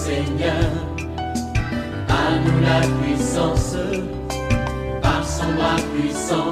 Seigneur. À nous la puissance, par son bras puissant.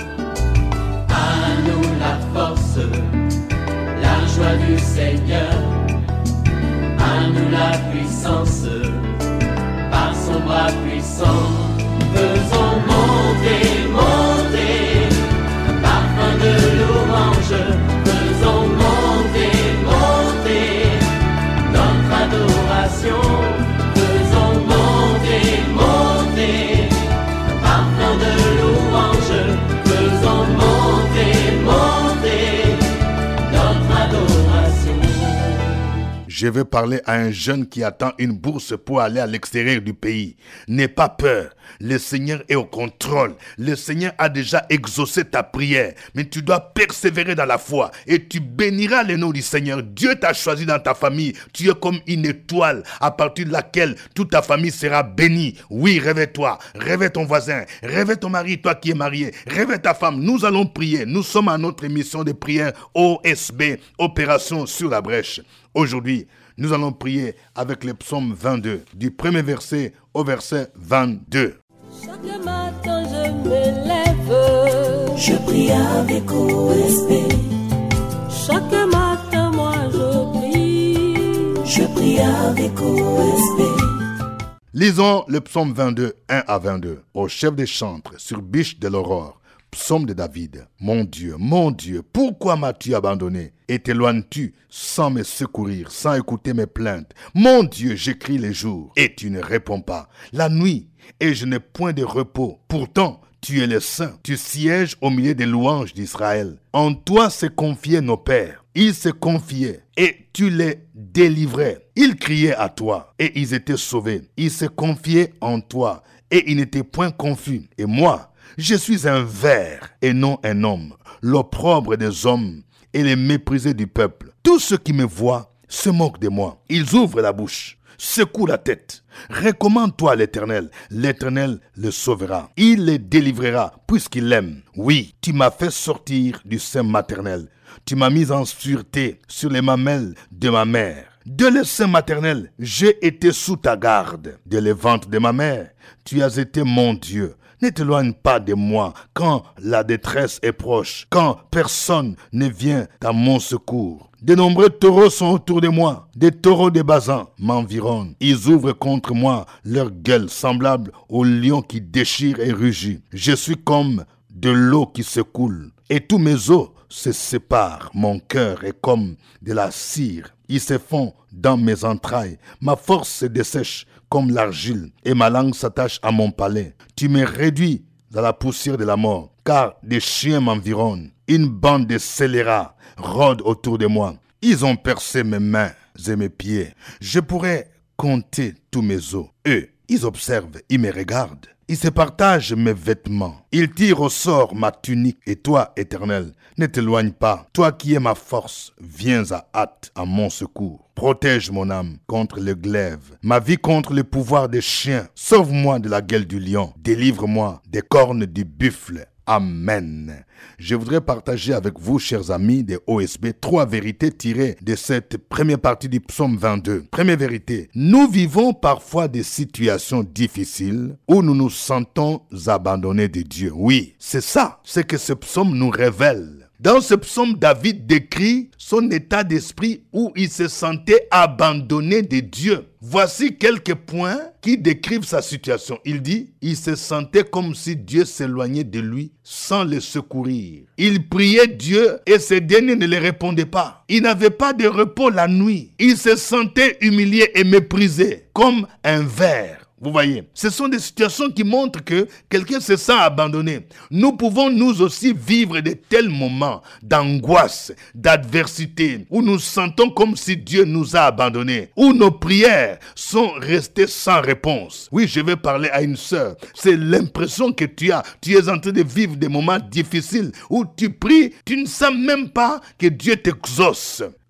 À nous la force, la joie du Seigneur. À nous la puissance, par son bras puissant. Faisons monter, monter, un parfum de louange. Faisons monter, monter, notre adoration. Faisons monter, monter, un parfum de louange. Faisons monter, monter, notre adoration. Je veux parler à un jeune qui attend une bourse pour aller à l'extérieur du pays. N'aie pas peur. Le Seigneur est au contrôle. Le Seigneur a déjà exaucé ta prière. Mais tu dois persévérer dans la foi. Et tu béniras le nom du Seigneur. Dieu t'a choisi dans ta famille. Tu es comme une étoile à partir de laquelle toute ta famille sera bénie. Oui, réveille-toi. Réveille ton voisin. Réveille ton mari, toi qui es marié. Réveille ta femme. Nous allons prier. Nous sommes à notre émission de prière OSB, Opération sur la brèche. Aujourd'hui, nous allons prier avec le psaume 22, du premier verset au verset 22. Chaque matin je me lève, je prie avec OSB. Chaque matin moi je prie avec OSB. Lisons le psaume 22, 1 à 22. Au chef des chantres, sur biche de l'aurore. Psaume de David. Mon Dieu, pourquoi m'as-tu abandonné et t'éloignes-tu sans me secourir, sans écouter mes plaintes? Mon Dieu, j'écris les jours et tu ne réponds pas. La nuit et je n'ai point de repos. Pourtant, tu es le Saint. Tu sièges au milieu des louanges d'Israël. En toi se confiaient nos pères. Ils se confiaient et tu les délivrais. Ils criaient à toi et ils étaient sauvés. Ils se confiaient en toi et ils n'étaient point confus. Et moi, je suis un ver et non un homme, l'opprobre des hommes et les méprisés du peuple. Tous ceux qui me voient se moquent de moi. Ils ouvrent la bouche, secouent la tête. Recommande-toi à l'Éternel. L'Éternel le sauvera. Il les délivrera puisqu'il l'aime. Oui, tu m'as fait sortir du sein maternel. Tu m'as mis en sûreté sur les mamelles de ma mère. De le sein maternel, j'ai été sous ta garde. De le ventre de ma mère, tu as été mon Dieu. Ne t'éloigne pas de moi quand la détresse est proche, quand personne ne vient à mon secours. De nombreux taureaux sont autour de moi, des taureaux de Basan m'environnent. Ils ouvrent contre moi leur gueule semblable au lion qui déchire et rugit. Je suis comme de l'eau qui se coule et tous mes os se séparent. Mon cœur est comme de la cire. Ils se font dans mes entrailles. Ma force se dessèche comme l'argile et ma langue s'attache à mon palais. Tu me réduis à la poussière de la mort, car des chiens m'environnent. Une bande de scélérats rôde autour de moi. Ils ont percé mes mains et mes pieds. Je pourrais compter tous mes os. Eux, ils observent, ils me regardent. Ils se partagent mes vêtements. Ils tirent au sort ma tunique. Et toi, Éternel, ne t'éloigne pas. Toi qui es ma force, viens à hâte à mon secours. Protège mon âme contre le glaive, ma vie contre le pouvoir des chiens. Sauve-moi de la gueule du lion. Délivre-moi des cornes du buffle. Amen. Je voudrais partager avec vous, chers amis des OSB, 3 vérités tirées de cette première partie du psaume 22. Première vérité, nous vivons parfois des situations difficiles où nous nous sentons abandonnés de Dieu. Oui, c'est ça, c'est que ce psaume nous révèle. Dans ce psaume, David décrit son état d'esprit où il se sentait abandonné de Dieu. Voici quelques points qui décrivent sa situation. Il dit, il se sentait comme si Dieu s'éloignait de lui sans le secourir. Il priait Dieu et ce dernier ne le répondait pas. Il n'avait pas de repos la nuit. Il se sentait humilié et méprisé comme un ver. Vous voyez, ce sont des situations qui montrent que quelqu'un se sent abandonné. Nous pouvons nous aussi vivre de tels moments d'angoisse, d'adversité, où nous sentons comme si Dieu nous a abandonnés, où nos prières sont restées sans réponse. Oui, je vais parler à une sœur. C'est l'impression que tu as. Tu es en train de vivre des moments difficiles où tu pries, tu ne sens même pas que Dieu t'exauce.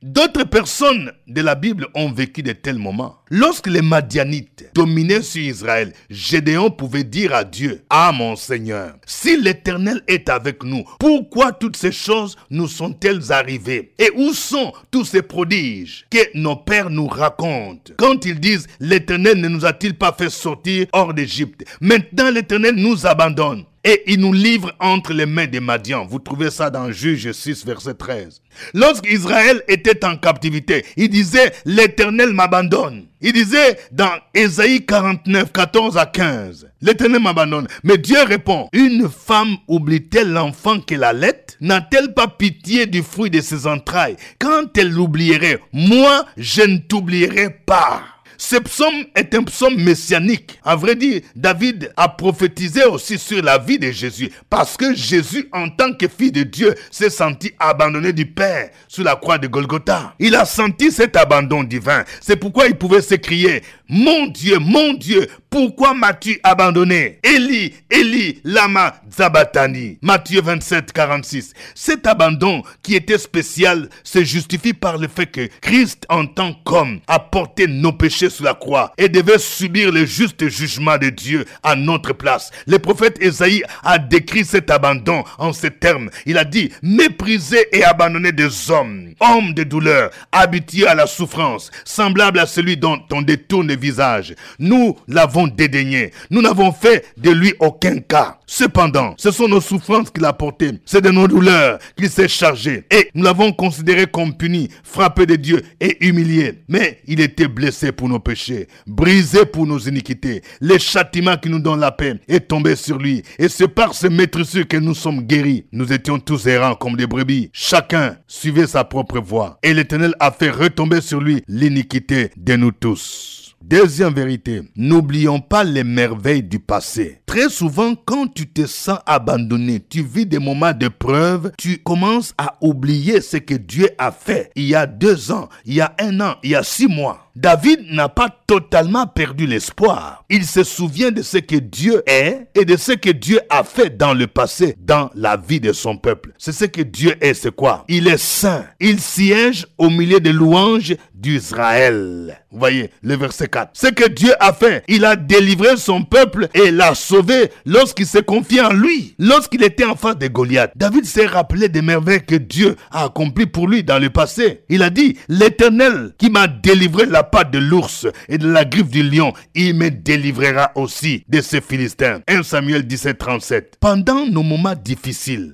D'autres personnes de la Bible ont vécu de tels moments. Lorsque les Madianites dominaient sur Israël, Gédéon pouvait dire à Dieu, « Ah mon Seigneur, si l'Éternel est avec nous, pourquoi toutes ces choses nous sont-elles arrivées? Et où sont tous ces prodiges que nos pères nous racontent? Quand ils disent, l'Éternel ne nous a-t-il pas fait sortir hors d'Égypte? Maintenant l'Éternel nous abandonne. Et il nous livre entre les mains des Madians. » Vous trouvez ça dans Juge 6, verset 13. Lorsqu'Israël était en captivité, il disait, l'Éternel m'abandonne. Il disait dans Ésaïe 49, 14 à 15, l'Éternel m'abandonne. Mais Dieu répond, une femme oublie-t-elle l'enfant qu'elle allait? N'a-t-elle pas pitié du fruit de ses entrailles? Quand elle l'oublierait, moi, je ne t'oublierai pas. Ce psaume est un psaume messianique. À vrai dire, David a prophétisé aussi sur la vie de Jésus. Parce que Jésus, en tant que fils de Dieu, s'est senti abandonné du Père sur la croix de Golgotha. Il a senti cet abandon divin. C'est pourquoi il pouvait s'écrier, mon Dieu, pourquoi m'as-tu abandonné? Élie, Élie, lama sabachthani. Matthieu 27, 46. Cet abandon qui était spécial se justifie par le fait que Christ, en tant qu'homme, a porté nos péchés sur la croix et devait subir le juste jugement de Dieu à notre place. Le prophète Ésaïe a décrit cet abandon en ces termes. Il a dit, méprisé et abandonné des hommes, homme de douleur, habitué à la souffrance, semblable à celui dont on détourne le visage. Nous l'avons dédaigné. Nous n'avons fait de lui aucun cas. Cependant, ce sont nos souffrances qu'il a portées. C'est de nos douleurs qu'il s'est chargé. Et nous l'avons considéré comme puni, frappé de Dieu et humilié. Mais il était blessé pour nos péchés, brisé pour nos iniquités. Le châtiment qui nous donne la paix est tombé sur lui. Et c'est par ce maîtrisure que nous sommes guéris. Nous étions tous errants comme des brebis. Chacun suivait sa propre voie. Et l'Éternel a fait retomber sur lui l'iniquité de nous tous. Deuxième vérité, n'oublions pas les merveilles du passé. Très souvent, quand tu te sens abandonné, tu vis des moments de preuve, tu commences à oublier ce que Dieu a fait il y a 2 ans, il y a 1 an, il y a 6 mois. David n'a pas totalement perdu l'espoir. Il se souvient de ce que Dieu est et de ce que Dieu a fait dans le passé, dans la vie de son peuple. C'est ce que Dieu est, c'est quoi? Il est saint. Il siège au milieu des louanges d'Israël. Vous voyez, le verset 4. Ce que Dieu a fait, il a délivré son peuple et l'a sauvé lorsqu'il s'est confié en lui. Lorsqu'il était en face de Goliath, David s'est rappelé des merveilles que Dieu a accomplies pour lui dans le passé. Il a dit, l'Éternel qui m'a délivré la patte de l'ours et de la griffe du lion, il me délivrera aussi de ces Philistins. 1 Samuel 17, 37. Pendant nos moments difficiles,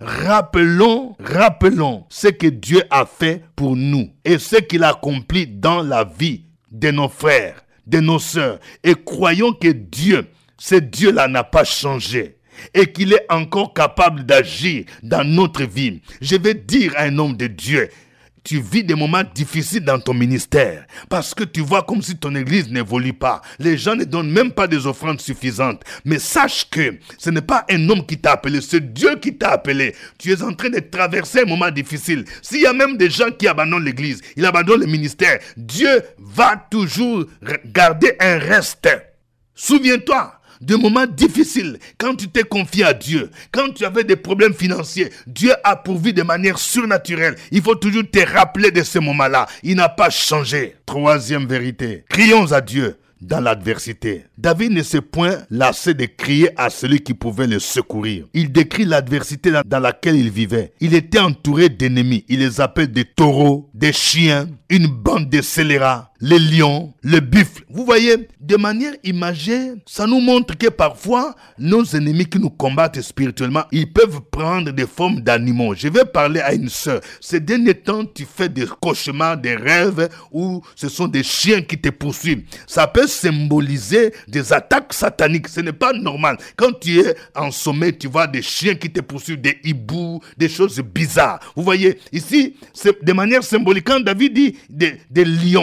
rappelons ce que Dieu a fait pour nous et ce qu'il a accompli dans la vie de nos frères, de nos sœurs, et croyons que Dieu, ce Dieu-là n'a pas changé et qu'il est encore capable d'agir dans notre vie. Je vais dire à un homme de Dieu, tu vis des moments difficiles dans ton ministère parce que tu vois comme si ton église n'évolue pas. Les gens ne donnent même pas des offrandes suffisantes. Mais sache que ce n'est pas un homme qui t'a appelé, c'est Dieu qui t'a appelé. Tu es en train de traverser un moment difficile. S'il y a même des gens qui abandonnent l'église, ils abandonnent le ministère, Dieu va toujours garder un reste. Souviens-toi de moments difficiles, quand tu t'es confié à Dieu, quand tu avais des problèmes financiers, Dieu a pourvu de manière surnaturelle. Il faut toujours te rappeler de ce moment-là. Il n'a pas changé. Troisième vérité, crions à Dieu dans l'adversité. David ne s'est point lassé de crier à celui qui pouvait le secourir. Il décrit l'adversité dans laquelle il vivait. Il était entouré d'ennemis. Il les appelle des taureaux, des chiens, une bande de scélérats, les lions, le buffle. Vous voyez, de manière imagée, ça nous montre que parfois, nos ennemis qui nous combattent spirituellement, ils peuvent prendre des formes d'animaux. Je vais parler à une sœur. Ces derniers temps, tu fais des cauchemars, des rêves où ce sont des chiens qui te poursuivent. Ça peut symboliser des attaques sataniques. Ce n'est pas normal. Quand tu es en sommeil, tu vois des chiens qui te poursuivent, des hiboux, des choses bizarres. Vous voyez, ici, c'est de manière symbolique. Quand David dit des lions, les diables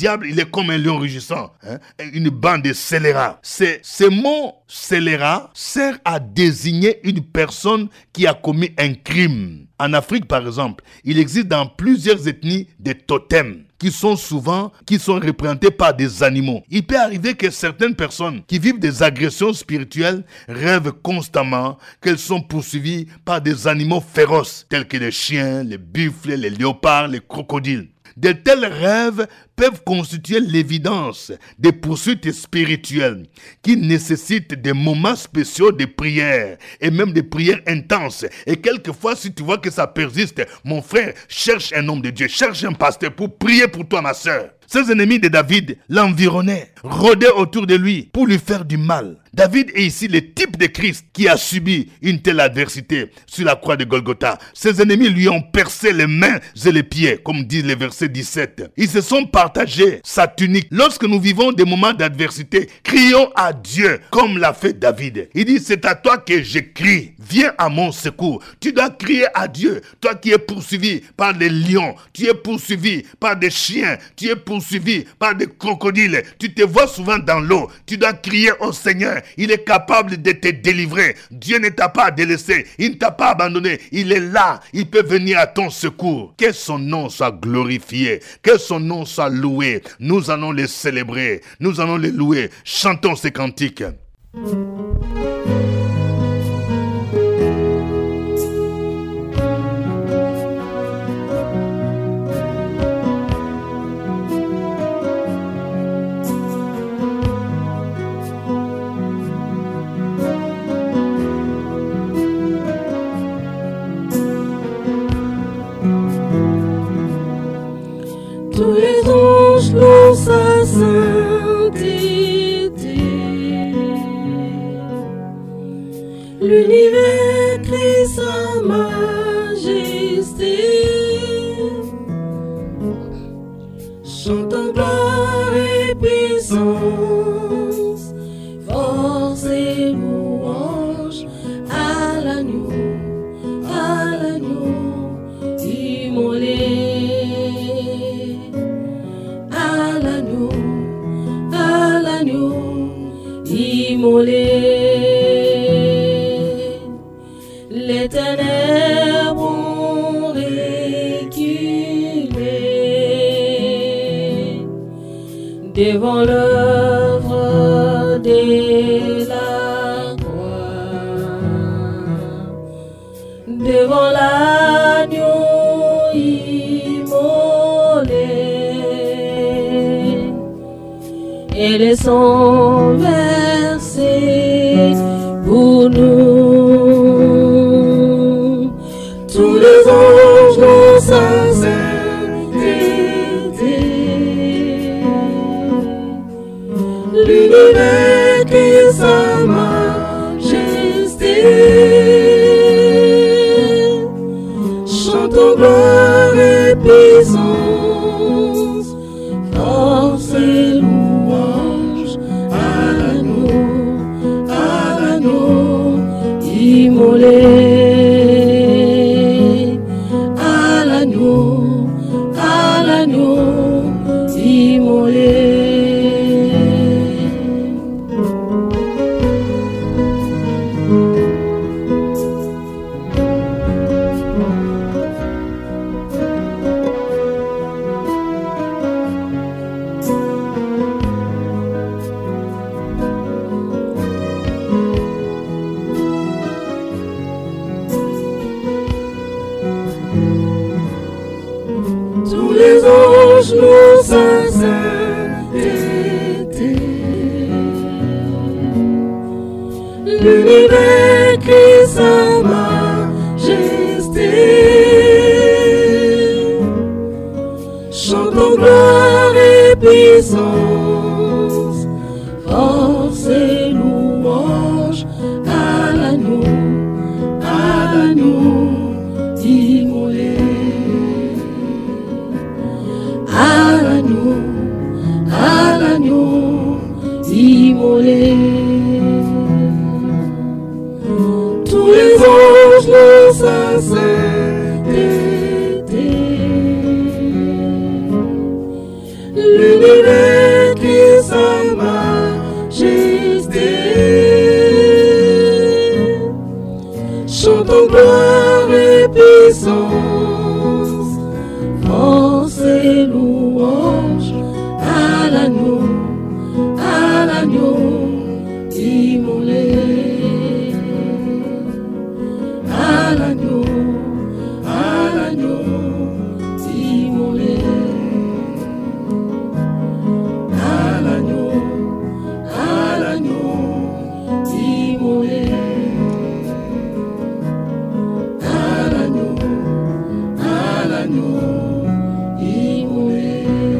diable, il est comme un lion rugissant, une bande de scélérats. Ce mot scélérat sert à désigner une personne qui a commis un crime. En Afrique, par exemple, il existe dans plusieurs ethnies des totems qui sont représentés par des animaux. Il peut arriver que certaines personnes qui vivent des agressions spirituelles rêvent constamment qu'elles sont poursuivies par des animaux féroces, tels que les chiens, les buffles, les léopards, les crocodiles. De tels rêves peuvent constituer l'évidence des poursuites spirituelles qui nécessitent des moments spéciaux de prière et même des prières intenses. Et quelquefois, si tu vois que ça persiste, mon frère, cherche un homme de Dieu, cherche un pasteur pour prier pour toi, ma sœur. Ses ennemis de David l'environnaient, rôdaient autour de lui pour lui faire du mal. David est ici le type de Christ qui a subi une telle adversité sur la croix de Golgotha. Ses ennemis lui ont percé les mains et les pieds, comme dit le verset 17. Ils se sont partagés sa tunique. Lorsque nous vivons des moments d'adversité, crions à Dieu comme l'a fait David. Il dit, c'est à toi que je crie. Viens à mon secours. Tu dois crier à Dieu. Toi qui es poursuivi par des lions, tu es poursuivi par des chiens, tu es poursuivi par des crocodiles. Tu te vois souvent dans l'eau. Tu dois crier au Seigneur. Il est capable de te délivrer. Dieu ne t'a pas délaissé. Il ne t'a pas abandonné. Il est là. Il peut venir à ton secours. Que son nom soit glorifié. Que son nom soit loué. Nous allons le célébrer. Nous allons le louer. Chantons ces cantiques. Tous les anges louent sa sainteté. L'univers crie sa majesté. Chantant gloire et puissance, force et louange à l'agneau immolé. Les ténèbres ont reculé devant l'œuvre de la croix, devant l'agneau immolé, et les sangs versés pour nous. Tous les anges louent sa sainteté. L'univers crie sa majesté. Chantons gloire et puissance, force et louange à l'agneau immolé. À l'agneau immolé. Tous les anges louent sa sainteté. L'univers crie sa majesté. Chantons gloire et puissance, force et louange à l'agneau immolé. À l'agneau immolé. Tous les anges louent sa sainteté. l'univers qui sa majesté. Chantons gloire et puissance, force et louange à l'agneau immolé. À l'agneau immolé. À l'agneau immolé. À l'agneau immolé.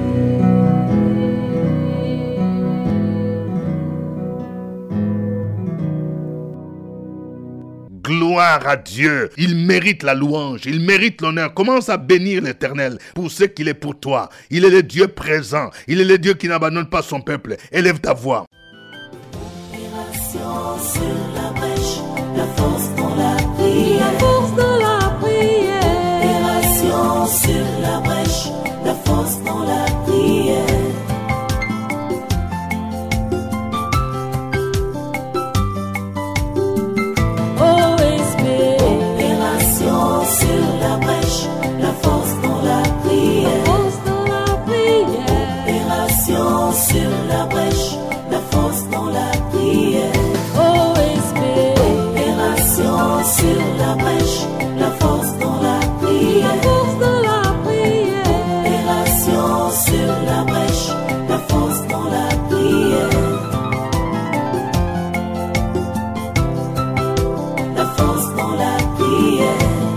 Gloire à Dieu, il mérite la louange, il mérite l'honneur. Commence à bénir l'Éternel pour ce qu'il est pour toi. Il est le Dieu présent, il est le Dieu qui n'abandonne pas son peuple. Élève ta voix. Opération sur la brèche, la force dans la prière. La force dans la prière. Opération sur la brèche, la force dans la prière. Opération sur la brèche, la force dans la prière. Opération sur la brèche, la force dans la prière. Opération sur la brèche, la force dans la prière. Opération sur la brèche, la force dans la prière. La force dans la prière.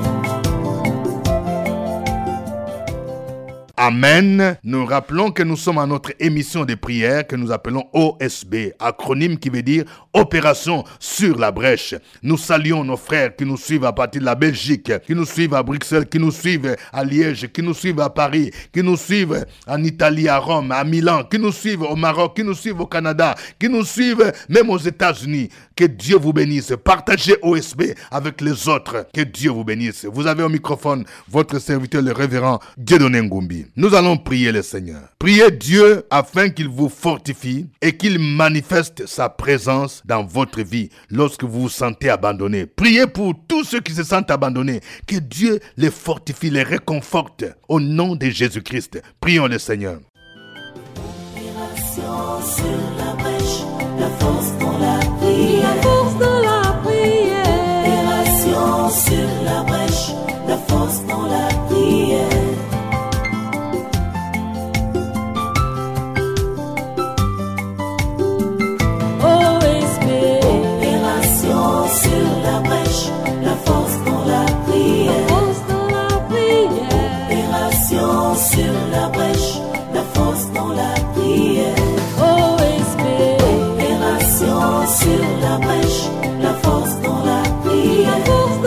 Amen. Nous rappelons que nous sommes à notre émission de prière que nous appelons OSB, acronyme qui veut dire Opération sur la brèche. Nous saluons nos frères qui nous suivent à partir de la Belgique, qui nous suivent à Bruxelles, qui nous suivent à Liège, qui nous suivent à Paris, qui nous suivent en Italie, à Rome, à Milan, qui nous suivent au Maroc, qui nous suivent au Canada, qui nous suivent même aux États-Unis. Que Dieu vous bénisse. Partagez OSB avec les autres. Que Dieu vous bénisse. Vous avez au microphone votre serviteur, le révérend Dieudonné Ngumbi. Nous allons prier le Seigneur. Priez Dieu afin qu'il vous fortifie et qu'il manifeste sa présence dans votre vie lorsque vous vous sentez abandonné. Priez pour tous ceux qui se sentent abandonnés. Que Dieu les fortifie, les réconforte au nom de Jésus-Christ. Prions le Seigneur. Opération sur la brèche, la force dans la prière. Opération sur la brèche, la force dans la prière. Opération sur la brèche, la force dans la prière. Opération sur la brèche, la force dans la prière. Opération sur la brèche, la force dans la prière.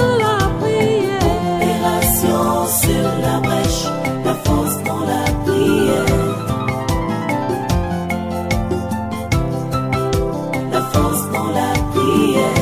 Opération sur la brèche, la force dans la prière. La force dans la prière.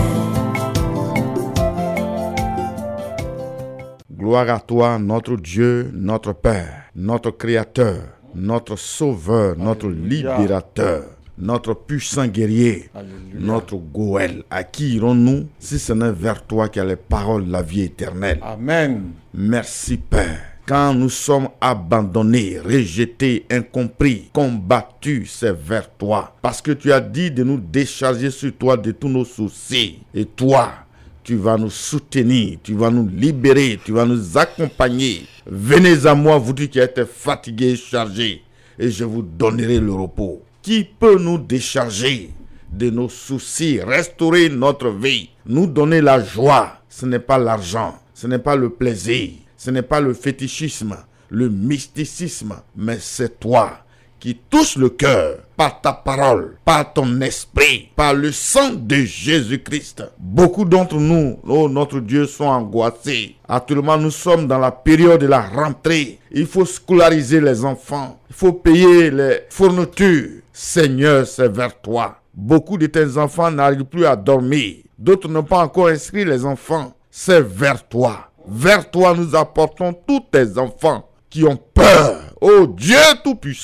Gloire à toi, notre Dieu, notre Père, notre Créateur, notre Sauveur, notre Libérateur, notre puissant guerrier, notre Goël. À qui irons-nous si ce n'est vers toi qui a les paroles de la vie éternelle? Amen. Merci Père. Quand nous sommes abandonnés, rejetés, incompris, combattus, c'est vers toi. Parce que tu as dit de nous décharger sur toi de tous nos soucis. Et toi, tu vas nous soutenir, tu vas nous libérer, tu vas nous accompagner. Venez à moi, vous qui êtes fatigués et chargés, et je vous donnerai le repos. Qui peut nous décharger de nos soucis, restaurer notre vie, nous donner la joie? Ce n'est pas l'argent, ce n'est pas le plaisir, ce n'est pas le fétichisme, le mysticisme, mais c'est toi qui touche le cœur par ta parole, par ton esprit, par le sang de Jésus-Christ. Beaucoup d'entre nous, oh notre Dieu, sont angoissés. Actuellement, nous sommes dans la période de la rentrée. Il faut scolariser les enfants. Il faut payer les fournitures. Seigneur, c'est vers toi. Beaucoup de tes enfants n'arrivent plus à dormir. D'autres n'ont pas encore inscrit les enfants. C'est vers toi. Vers toi, nous apportons tous tes enfants qui ont peur. Oh Dieu Tout-Puissant,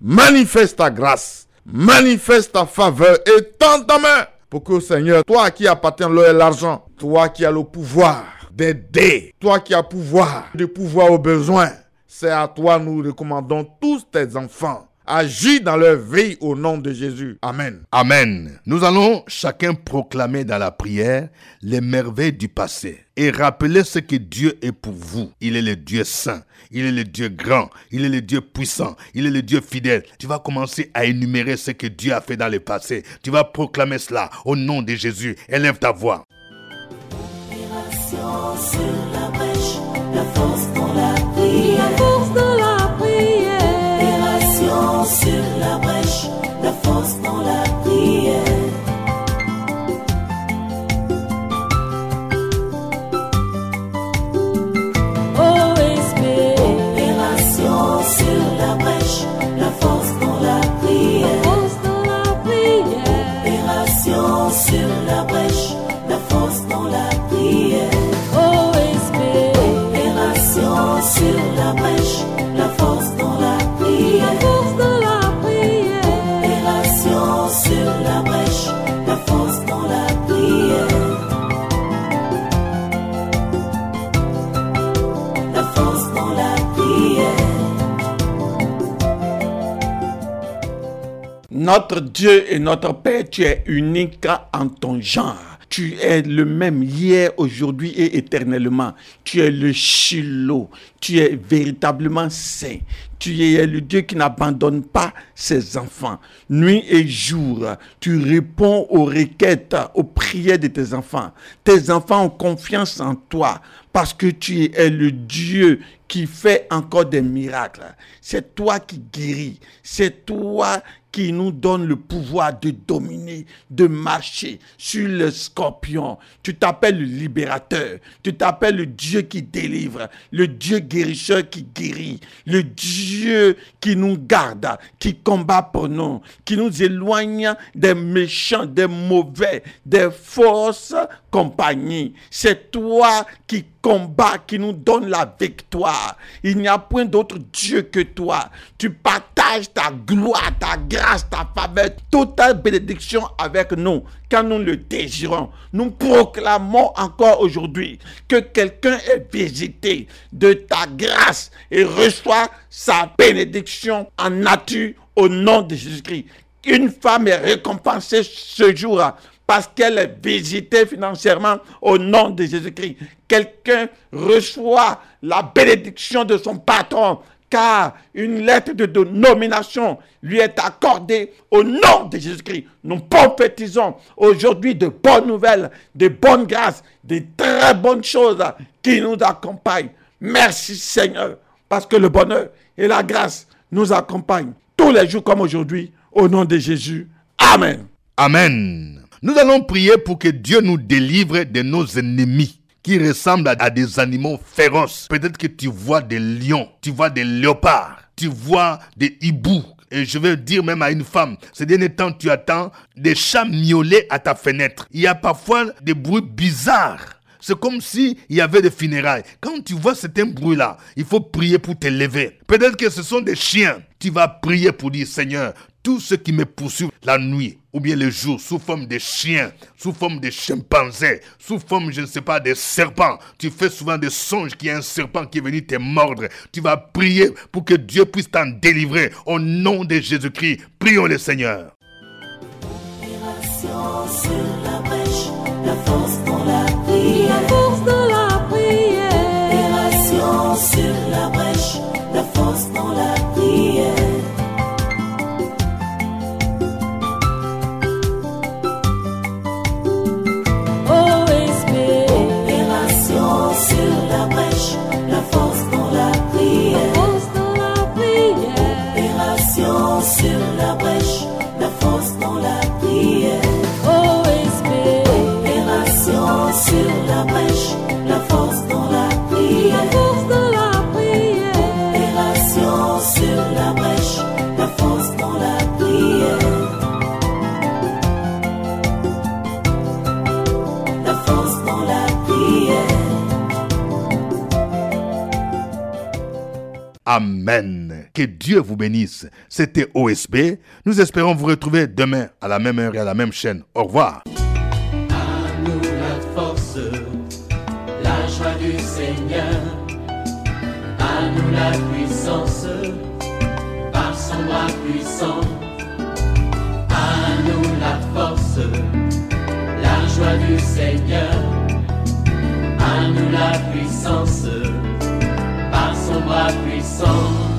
manifeste ta grâce, manifeste ta faveur et tends ta main pour que, Seigneur, toi qui appartiens l'or et l'argent, toi qui as le pouvoir d'aider, toi qui as pouvoir de pouvoir aux besoins, c'est à toi nous recommandons tous tes enfants. Agis dans leur vie au nom de Jésus. Amen. Amen. Nous allons chacun proclamer dans la prière les merveilles du passé et rappeler ce que Dieu est pour vous. Il est le Dieu saint, il est le Dieu grand, il est le Dieu puissant, il est le Dieu fidèle. Tu vas commencer à énumérer ce que Dieu a fait dans le passé. Tu vas proclamer cela au nom de Jésus. Élève ta voix. Opération sur la brèche, la force dans la prière. La force dans la prière. Opération sur la brèche, la force dans la prière. OSP. Opération sur la brèche, la force dans la prière. Force dans la prière. Opération sur la brèche, la force dans la prière. OSP. Opération sur la brèche, la force dans la prière. Force dans la prière. Opération sur la brèche, la force dans la prière. La force dans la prière. Notre Dieu et notre Père, tu es unique en ton genre. Tu es le même hier, aujourd'hui et éternellement. Tu es le Shiloh. Tu es véritablement saint. Tu es le Dieu qui n'abandonne pas ses enfants. Nuit et jour, tu réponds aux requêtes, aux prières de tes enfants. Tes enfants ont confiance en toi parce que tu es le Dieu qui fait encore des miracles. C'est toi qui guéris. C'est toi qui nous donne le pouvoir de dominer, de marcher sur le scorpion. Tu t'appelles le libérateur. Tu t'appelles le Dieu qui délivre, le Dieu guérisseur qui guérit, le Dieu qui nous garde, qui combat pour nous, qui nous éloigne des méchants, des mauvais, des fausses compagnies. C'est toi qui combat, qui nous donne la victoire. Il n'y a point d'autre Dieu que toi. Tu partages ta gloire, ta grâce, ta faveur, toute ta bénédiction avec nous. Quand nous le désirons, nous proclamons encore aujourd'hui que quelqu'un est visité de ta grâce et reçoit sa bénédiction en nature au nom de Jésus-Christ. Une femme est récompensée ce jour parce qu'elle est visitée financièrement au nom de Jésus-Christ. Quelqu'un reçoit la bénédiction de son patron car une lettre de nomination lui est accordée au nom de Jésus-Christ. Nous prophétisons aujourd'hui de bonnes nouvelles, de bonnes grâces, de très bonnes choses qui nous accompagnent. Merci Seigneur, parce que le bonheur et la grâce nous accompagnent tous les jours comme aujourd'hui, au nom de Jésus. Amen. Amen. Nous allons prier pour que Dieu nous délivre de nos ennemis qui ressemblent à des animaux féroces. Peut-être que tu vois des lions, tu vois des léopards, tu vois des hiboux. Et je veux dire même à une femme, ces derniers temps, tu attends des chats miauler à ta fenêtre. Il y a parfois des bruits bizarres. C'est comme s'il y avait des funérailles. Quand tu vois certains bruits-là, il faut prier pour te lever. Peut-être que ce sont des chiens. Tu vas prier pour dire, Seigneur, tous ceux qui me poursuivent la nuit ou bien le jour sous forme de chiens, sous forme de chimpanzés, sous forme, je ne sais pas, de serpents. Tu fais souvent des songes qu'il y a un serpent qui est venu te mordre. Tu vas prier pour que Dieu puisse t'en délivrer au nom de Jésus-Christ. Prions le Seigneur. Opération sur la brèche, la force dans la prière. Force dans la prière. Opération sur la brèche, la force dans la prière. OSP. Opération sur la brèche, la force dans la prière. Force dans la prière. Opération sur la brèche, la force dans la prière. OSP. Opération sur la brèche, la force dans la prière. Force dans la prière. Opération sur la brèche, la force dans la prière. La force dans la prière. Amen. Que Dieu vous bénisse. C'était OSB. Nous espérons vous retrouver demain à la même heure et à la même chaîne. Au revoir. À nous la force, la joie du Seigneur. À nous la puissance, par son bras puissant. À nous la force, la joie du Seigneur. À nous la puissance, par son bras puissant.